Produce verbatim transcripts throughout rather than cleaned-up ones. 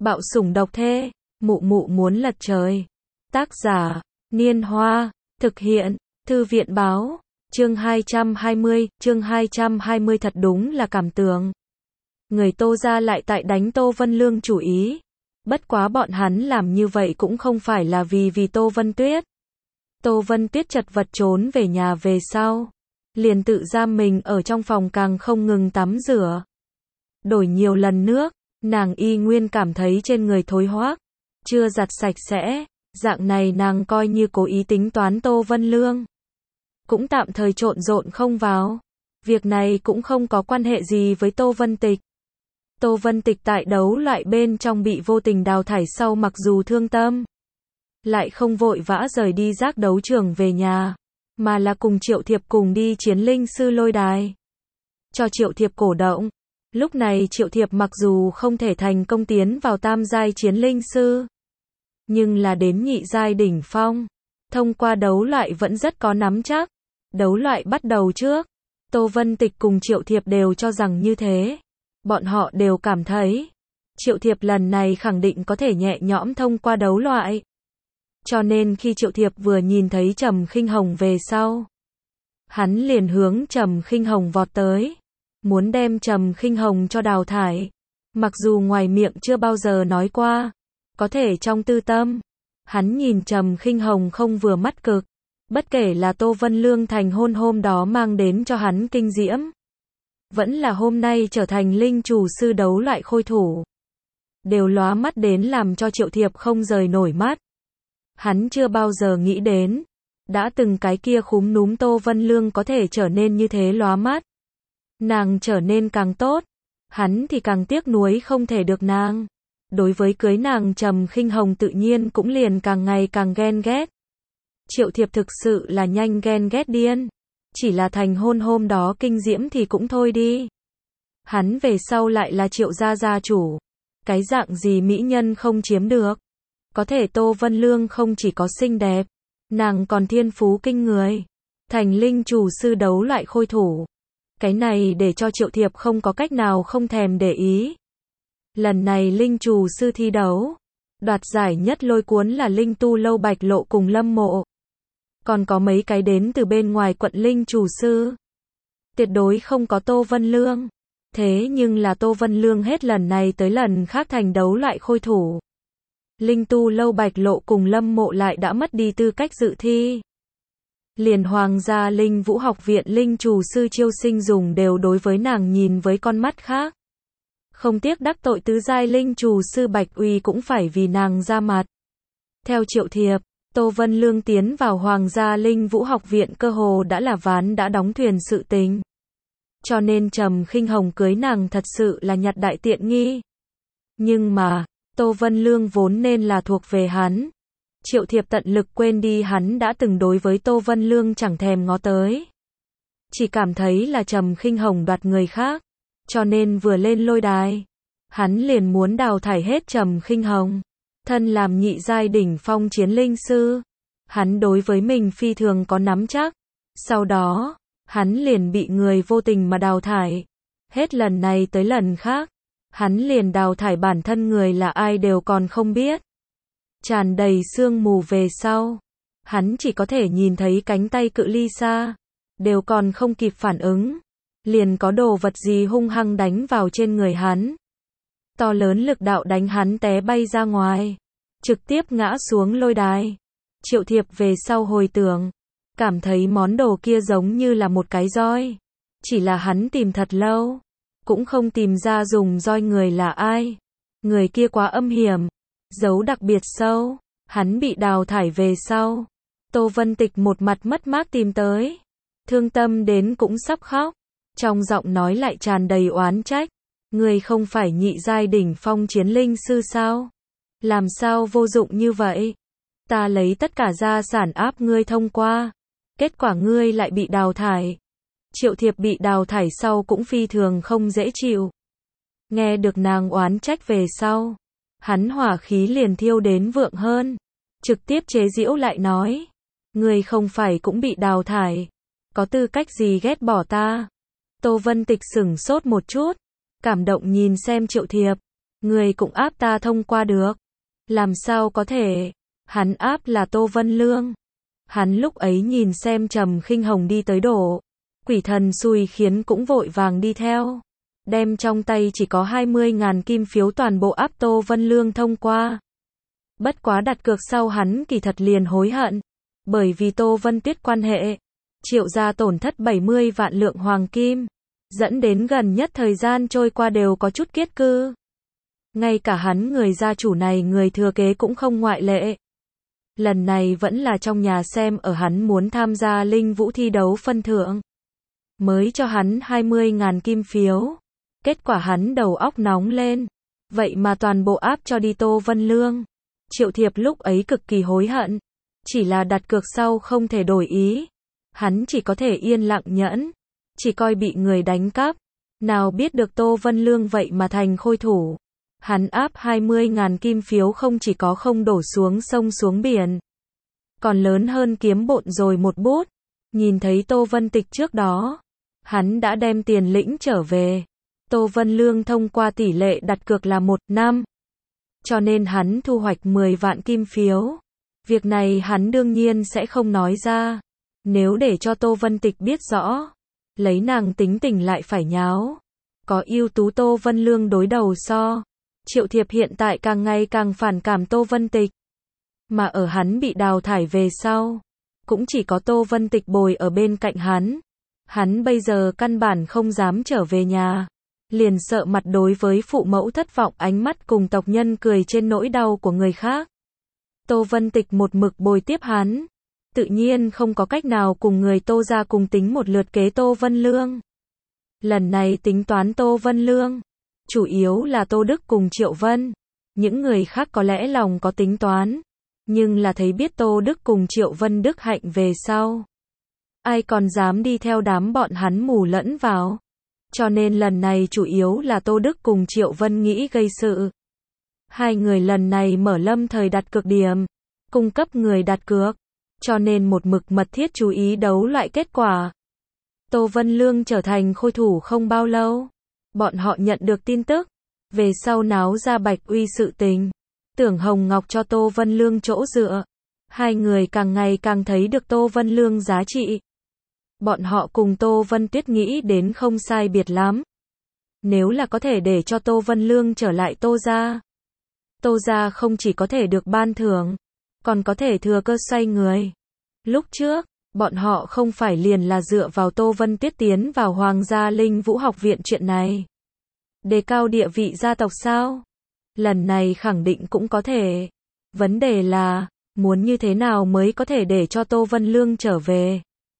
Bạo sủng độc thê, mụ mụ muốn lật trời. Tác giả, Niên Hoa, thực hiện, Thư viện Báo, chương hai trăm hai mươi, chương hai trăm hai mươi thật đúng là cảm tưởng. Người Tô gia lại tại đánh Tô Vân Lương chủ ý. Bất quá bọn hắn làm như vậy cũng không phải là vì vì Tô Vân Tuyết. Tô Vân Tuyết chật vật trốn về nhà về sau. Liền tự giam mình ở trong phòng càng không ngừng tắm rửa. Đổi nhiều lần nước, nàng y nguyên cảm thấy trên người thối hoác. Chưa giặt sạch sẽ, dạng này nàng coi như cố ý tính toán Tô Vân Lương. Cũng tạm thời trộn rộn không vào. Việc này cũng không có quan hệ gì với Tô Vân Tịch. Tô Vân Tịch tại đấu loại bên trong bị vô tình đào thải sau mặc dù thương tâm. Lại không vội vã rời đi giác đấu trường về nhà. Mà là cùng Triệu Thiệp cùng đi chiến linh sư lôi đài. Cho Triệu Thiệp cổ động. Lúc này Triệu Thiệp mặc dù không thể thành công tiến vào tam giai chiến linh sư. Nhưng là đến nhị giai đỉnh phong. Thông qua đấu loại vẫn rất có nắm chắc. Đấu loại bắt đầu trước. Tô Vân Tịch cùng Triệu Thiệp đều cho rằng như thế. Bọn họ đều cảm thấy. Triệu Thiệp lần này khẳng định có thể nhẹ nhõm thông qua đấu loại. Cho nên khi Triệu Thiệp vừa nhìn thấy Trầm Khinh Hồng về sau. Hắn liền hướng Trầm Khinh Hồng vọt tới. Muốn đem Trầm Khinh Hồng cho đào thải. Mặc dù ngoài miệng chưa bao giờ nói qua. Có thể trong tư tâm. Hắn nhìn Trầm Khinh Hồng không vừa mắt cực. Bất kể là Tô Vân Lương thành hôn hôm đó mang đến cho hắn kinh diễm. Vẫn là hôm nay trở thành linh chủ sư đấu loại khôi thủ. Đều lóa mắt đến làm cho Triệu Thiệp không rời nổi mắt. Hắn chưa bao giờ nghĩ đến. Đã từng cái kia khúm núm Tô Vân Lương có thể trở nên như thế lóa mắt. Nàng trở nên càng tốt. Hắn thì càng tiếc nuối không thể được nàng. Đối với cưới nàng Trầm Khinh Hồng tự nhiên cũng liền càng ngày càng ghen ghét. Triệu Thiệp thực sự là nhanh ghen ghét điên. Chỉ là thành hôn hôm đó kinh diễm thì cũng thôi đi. Hắn về sau lại là Triệu gia gia chủ. Cái dạng gì mỹ nhân không chiếm được. Có thể Tô Vân Lương không chỉ có xinh đẹp. Nàng còn thiên phú kinh người. Thành linh chủ sư đấu loại khôi thủ. Cái này để cho Triệu Thiệp không có cách nào không thèm để ý. Lần này linh chủ sư thi đấu. Đoạt giải nhất lôi cuốn là linh tu lâu Bạch Lộ cùng Lâm Mộ. Còn có mấy cái đến từ bên ngoài quận linh chủ sư. Tuyệt đối không có Tô Vân Lương. Thế nhưng là Tô Vân Lương hết lần này tới lần khác thành đấu loại khôi thủ. Linh tu lâu Bạch Lộ cùng Lâm Mộ lại đã mất đi tư cách dự thi. Liền Hoàng gia Linh Vũ học viện linh chủ sư chiêu sinh dùng đều đối với nàng nhìn với con mắt khác. Không tiếc đắc tội tứ giai linh chủ sư Bạch Uy cũng phải vì nàng ra mặt. Theo Triệu Thiệp, Tô Vân Lương tiến vào Hoàng gia Linh Vũ học viện cơ hồ đã là ván đã đóng thuyền sự tình. Cho nên Trầm Khinh Hồng cưới nàng thật sự là nhặt đại tiện nghi. Nhưng mà, Tô Vân Lương vốn nên là thuộc về hắn. Triệu Thiệp tận lực quên đi hắn đã từng đối với Tô Vân Lương chẳng thèm ngó tới. Chỉ cảm thấy là Trầm Khinh Hồng đoạt người khác. Cho nên vừa lên lôi đài. Hắn liền muốn đào thải hết Trầm Khinh Hồng. Thân làm nhị giai đỉnh phong chiến linh sư. Hắn đối với mình phi thường có nắm chắc. Sau đó, hắn liền bị người vô tình mà đào thải. Hết lần này tới lần khác. Hắn liền đào thải bản thân người là ai đều còn không biết. Tràn đầy sương mù về sau. Hắn chỉ có thể nhìn thấy cánh tay cự ly xa. Đều còn không kịp phản ứng. Liền có đồ vật gì hung hăng đánh vào trên người hắn. To lớn lực đạo đánh hắn té bay ra ngoài. Trực tiếp ngã xuống lôi đài. Triệu Thiệp về sau hồi tưởng. Cảm thấy món đồ kia giống như là một cái roi. Chỉ là hắn tìm thật lâu. Cũng không tìm ra dùng roi người là ai. Người kia quá âm hiểm. Giấu đặc biệt sâu. Hắn bị đào thải về sau. Tô Vân Tịch một mặt mất mát tìm tới. Thương tâm đến cũng sắp khóc. Trong giọng nói lại tràn đầy oán trách. Người không phải nhị giai đỉnh phong chiến linh sư sao? Làm sao vô dụng như vậy? Ta lấy tất cả gia sản áp ngươi thông qua. Kết quả ngươi lại bị đào thải. Triệu Thiệp bị đào thải sau cũng phi thường không dễ chịu. Nghe được nàng oán trách về sau. Hắn hỏa khí liền thiêu đến vượng hơn. Trực tiếp chế giễu lại nói. Ngươi không phải cũng bị đào thải. Có tư cách gì ghét bỏ ta? Tô Vân Tịch sửng sốt một chút. Cảm động nhìn xem Triệu Thiệp. Người cũng áp ta thông qua được. Làm sao có thể? Hắn áp là Tô Vân Lương. Hắn lúc ấy nhìn xem Trầm Khinh Hồng đi tới đổ. Quỷ thần xui khiến cũng vội vàng đi theo. Đem trong tay chỉ có hai mươi ngàn kim phiếu toàn bộ áp Tô Vân Lương thông qua. Bất quá đặt cược sau hắn kỳ thật liền hối hận. Bởi vì Tô Vân Tuyết quan hệ. Triệu gia tổn thất bảy mươi vạn lượng hoàng kim. Dẫn đến gần nhất thời gian trôi qua đều có chút kiết cư. Ngay cả hắn người gia chủ này người thừa kế cũng không ngoại lệ. Lần này vẫn là trong nhà xem ở hắn muốn tham gia linh vũ thi đấu phân thượng. Mới cho hắn hai mươi ngàn kim phiếu. Kết quả hắn đầu óc nóng lên. Vậy mà toàn bộ áp cho đi Tô Vân Lương. Triệu Thiệp lúc ấy cực kỳ hối hận. Chỉ là đặt cược sau không thể đổi ý. Hắn chỉ có thể yên lặng nhẫn. Chỉ coi bị người đánh cắp. Nào biết được Tô Vân Lương vậy mà thành khôi thủ. Hắn áp hai mươi ngàn kim phiếu không chỉ có không đổ xuống sông xuống biển. Còn lớn hơn kiếm bộn rồi một bút. Nhìn thấy Tô Vân Tịch trước đó. Hắn đã đem tiền lĩnh trở về. Tô Vân Lương thông qua tỷ lệ đặt cược là một năm. Cho nên hắn thu hoạch mười vạn kim phiếu. Việc này hắn đương nhiên sẽ không nói ra. Nếu để cho Tô Vân Tịch biết rõ. Lấy nàng tính tình lại phải nháo. Có ưu tú Tô Vân Lương đối đầu so. Triệu Thiệp hiện tại càng ngày càng phản cảm Tô Vân Tịch. Mà ở hắn bị đào thải về sau. Cũng chỉ có Tô Vân Tịch bồi ở bên cạnh hắn. Hắn bây giờ căn bản không dám trở về nhà. Liền sợ mặt đối với phụ mẫu thất vọng ánh mắt cùng tộc nhân cười trên nỗi đau của người khác. Tô Vân Tịch một mực bồi tiếp hắn. Tự nhiên không có cách nào cùng người Tô ra cùng tính một lượt kế Tô Vân Lương. Lần này tính toán Tô Vân Lương. Chủ yếu là Tô Đức cùng Triệu Vân. Những người khác có lẽ lòng có tính toán. Nhưng là thấy biết Tô Đức cùng Triệu Vân đức hạnh về sau. Ai còn dám đi theo đám bọn hắn mù lẫn vào. Cho nên lần này chủ yếu là Tô Đức cùng Triệu Vân nghĩ gây sự. Hai người lần này mở lâm thời đặt cược điểm. Cung cấp người đặt cược. Cho nên một mực mật thiết chú ý đấu loại kết quả. Tô Vân Lương trở thành khôi thủ không bao lâu. Bọn họ nhận được tin tức. Về sau náo ra Bạch Uy sự tình. Tưởng Hồng Ngọc cho Tô Vân Lương chỗ dựa. Hai người càng ngày càng thấy được Tô Vân Lương giá trị. Bọn họ cùng Tô Vân Tuyết nghĩ đến không sai biệt lắm. Nếu là có thể để cho Tô Vân Lương trở lại Tô gia. Tô gia không chỉ có thể được ban thưởng. Còn có thể thừa cơ xoay người. Lúc trước, bọn họ không phải liền là dựa vào Tô Vân Tuyết tiến vào Hoàng gia Linh Vũ học viện chuyện này. Đề cao địa vị gia tộc sao? Lần này khẳng định cũng có thể. Vấn đề là, muốn như thế nào mới có thể để cho Tô Vân Lương trở về?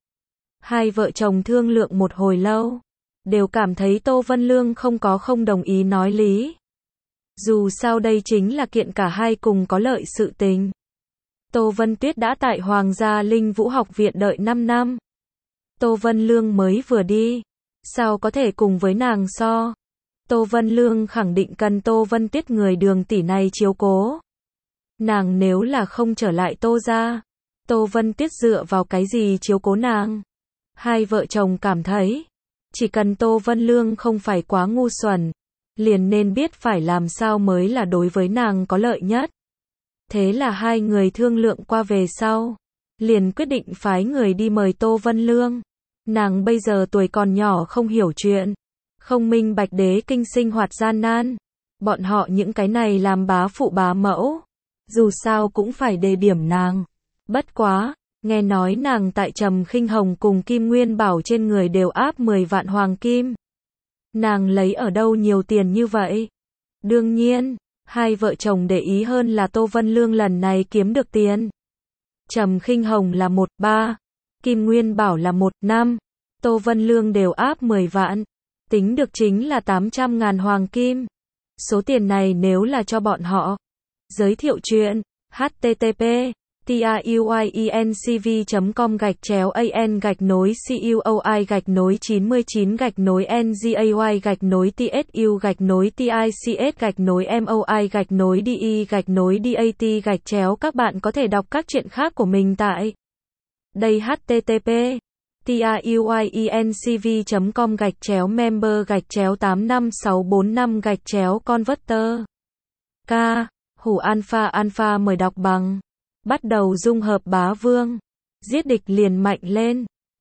Hai vợ chồng thương lượng một hồi lâu. Đều cảm thấy Tô Vân Lương không có không đồng ý nói lý. Dù sao đây chính là kiện cả hai cùng có lợi sự tình. Tô Vân Tuyết đã tại Hoàng gia Linh Vũ học viện đợi năm năm. Tô Vân Lương mới vừa đi. Sao có thể cùng với nàng so? Tô Vân Lương khẳng định cần Tô Vân Tuyết người Đường tỷ này chiếu cố. Nàng nếu là không trở lại Tô gia, Tô Vân Tuyết dựa vào cái gì chiếu cố nàng? Hai vợ chồng cảm thấy, chỉ cần Tô Vân Lương không phải quá ngu xuẩn, liền nên biết phải làm sao mới là đối với nàng có lợi nhất. Thế là hai người thương lượng qua về sau, liền quyết định phái người đi mời Tô Vân Lương. Nàng bây giờ tuổi còn nhỏ không hiểu chuyện, không minh bạch đế kinh sinh hoạt gian nan. Bọn họ những cái này làm bá phụ bá mẫu, dù sao cũng phải đề điểm nàng. Bất quá, nghe nói nàng tại Trầm Khinh Hồng cùng Kim Nguyên Bảo trên người đều áp mười vạn hoàng kim. Nàng lấy ở đâu nhiều tiền như vậy? Đương nhiên, hai vợ chồng để ý hơn là Tô Vân Lương lần này kiếm được tiền. Trầm Khinh Hồng là một ba, Kim Nguyên Bảo là một năm, Tô Vân Lương đều áp mười vạn. Tính được chính là tám trăm ngàn hoàng kim. Số tiền này nếu là cho bọn họ. Giới thiệu chuyện http tuyencv chấm com gạch chéo an gạch nối cuoi gạch nối chín mươi chín gạch nối ngay gạch nối tsu gạch nối tics gạch nối moi gạch nối de gạch nối dat gạch chéo. Các bạn có thể đọc các chuyện khác của mình tại đây. Http tuyencv chấm com gạch chéo member gạch chéo tám năm sáu bốn năm gạch chéo converter Ca, Hủ Alpha Alpha mời đọc bằng. Bắt đầu dung hợp bá vương. Giết địch liền mạnh lên.